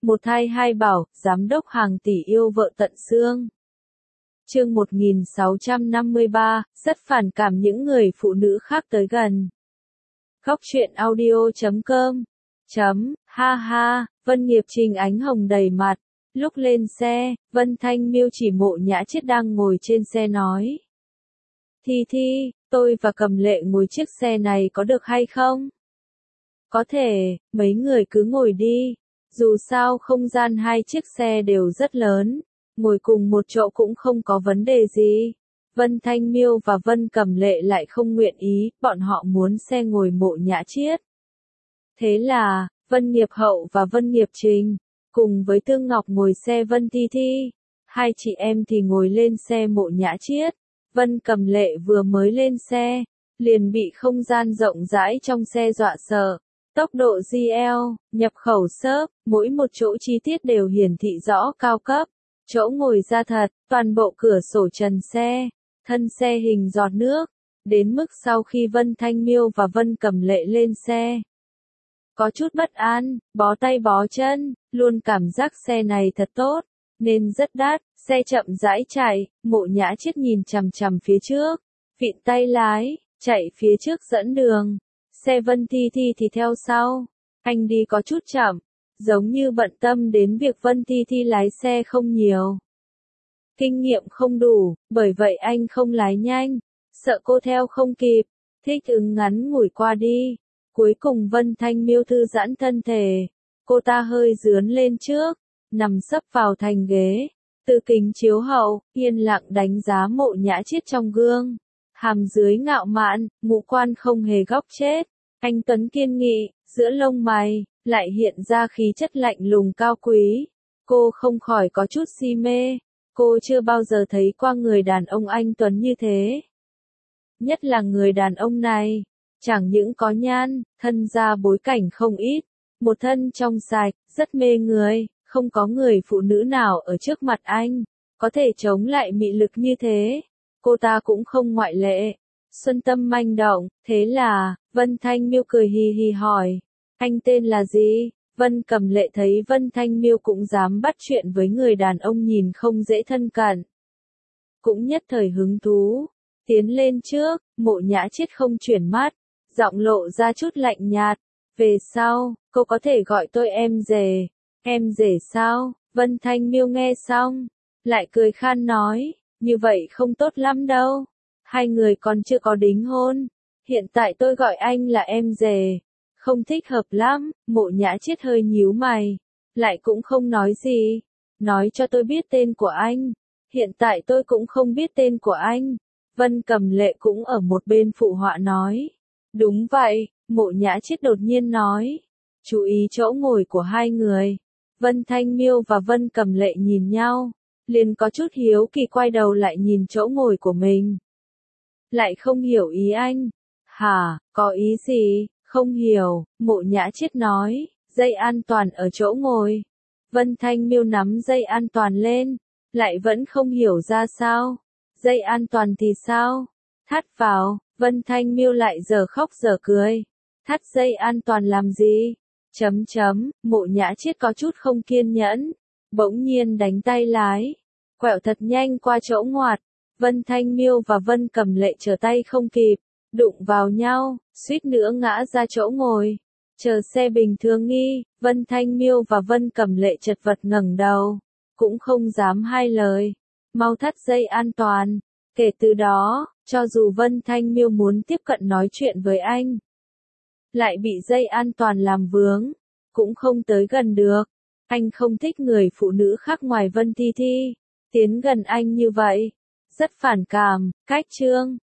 Một thai hai bảo, giám đốc hàng tỷ yêu vợ tận xương. Chương 1653, rất phản cảm những người phụ nữ khác tới gần. Góc truyện audio.com. Ha ha, Vân Nghiệp Trình ánh hồng đầy mặt. Lúc lên xe, Vân Thanh Miêu chỉ Mộ Nhã Chiết đang ngồi trên xe nói. Thi, tôi và Cầm Lệ ngồi chiếc xe này có được hay không? Có thể, mấy người cứ ngồi đi. Dù sao không gian hai chiếc xe đều rất lớn, ngồi cùng một chỗ cũng không có vấn đề gì. Vân Thanh Miêu và Vân Cẩm Lệ lại không nguyện ý, bọn họ muốn xe ngồi Mộ Nhã Chiết. Thế là, Vân Nghiệp Hậu và Vân Nghiệp Trình, cùng với Tương Ngọc ngồi xe Vân Thi. Hai chị em thì ngồi lên xe Mộ Nhã Chiết. Vân Cẩm Lệ vừa mới lên xe, liền bị không gian rộng rãi trong xe dọa sợ. Tốc độ GL, nhập khẩu xốp, mỗi một chỗ chi tiết đều hiển thị rõ cao cấp. Chỗ ngồi da thật, toàn bộ cửa sổ trần xe, thân xe hình giọt nước. Đến mức sau khi Vân Thanh Miêu và Vân Cẩm Lệ lên xe, có chút bất an, bó tay bó chân, luôn cảm giác xe này thật tốt, nên rất đắt. Xe chậm rãi chạy, Mộ Nhã Chiết nhìn chằm chằm phía trước, vịn tay lái, chạy phía trước dẫn đường. Xe Vân Thi thì theo sau. Anh đi có chút chậm, giống như bận tâm đến việc Vân Thi lái xe không nhiều. Kinh nghiệm không đủ, bởi vậy anh không lái nhanh, sợ cô theo không kịp, thích ứng ngắn ngủi qua đi. Cuối cùng Vân Thanh Miêu thư giãn thân thể, cô ta hơi dướn lên trước, nằm sấp vào thành ghế, từ kính chiếu hậu, yên lặng đánh giá Mộ Nhã Chiết trong gương. Hàm dưới ngạo mạn, ngũ quan không hề góc chết. Anh tuấn kiên nghị, giữa lông mày, lại hiện ra khí chất lạnh lùng cao quý. Cô không khỏi có chút si mê. Cô chưa bao giờ thấy qua người đàn ông anh tuấn như thế. Nhất là người đàn ông này, chẳng những có nhan, thân ra bối cảnh không ít. Một thân trong sạch, rất mê người, không có người phụ nữ nào ở trước mặt anh, có thể chống lại mị lực như thế. Cô ta cũng không ngoại lệ. Xuân tâm manh động, thế là, Vân Thanh Miêu cười hì hì hỏi, anh tên là gì? Vân Cẩm Lệ thấy Vân Thanh Miêu cũng dám bắt chuyện với người đàn ông nhìn không dễ thân cận, cũng nhất thời hứng thú, tiến lên trước. Mộ Nhã Chiết không chuyển mắt, giọng lộ ra chút lạnh nhạt, về sau, cô có thể gọi tôi em rể. Em rể sao? Vân Thanh Miêu nghe xong, lại cười khan nói, như vậy không tốt lắm đâu. Hai người còn chưa có đính hôn, hiện tại tôi gọi anh là em rể, không thích hợp lắm. Mộ Nhã Chiết hơi nhíu mày, lại cũng không nói gì. Nói cho tôi biết tên của anh. Hiện tại tôi cũng không biết tên của anh. Vân Cẩm Lệ cũng ở một bên phụ họa nói. Đúng vậy, Mộ Nhã Chiết đột nhiên nói. Chú ý chỗ ngồi của hai người. Vân Thanh Miêu và Vân Cẩm Lệ nhìn nhau, liền có chút hiếu kỳ quay đầu lại nhìn chỗ ngồi của mình. Lại không hiểu ý anh. Hả, có ý gì? Không hiểu. Mộ Nhã Chiết nói, dây an toàn ở chỗ ngồi. Vân Thanh Miêu nắm dây an toàn lên, lại vẫn không hiểu ra sao. Dây an toàn thì sao? Thắt vào. Vân Thanh Miêu lại giờ khóc giờ cười. Thắt dây an toàn làm gì? Mộ Nhã Chiết có chút không kiên nhẫn, bỗng nhiên đánh tay lái, quẹo thật nhanh qua chỗ ngoặt. Vân Thanh Miêu và Vân Cẩm Lệ trở tay không kịp, đụng vào nhau, suýt nữa ngã ra chỗ ngồi. Chờ xe bình thường nghi, Vân Thanh Miêu và Vân Cẩm Lệ chật vật ngẩng đầu, cũng không dám hai lời, mau thắt dây an toàn. Kể từ đó, cho dù Vân Thanh Miêu muốn tiếp cận nói chuyện với anh, lại bị dây an toàn làm vướng, cũng không tới gần được. Anh không thích người phụ nữ khác ngoài Vân Thi tiến gần anh như vậy, rất phản cảm. Cách chương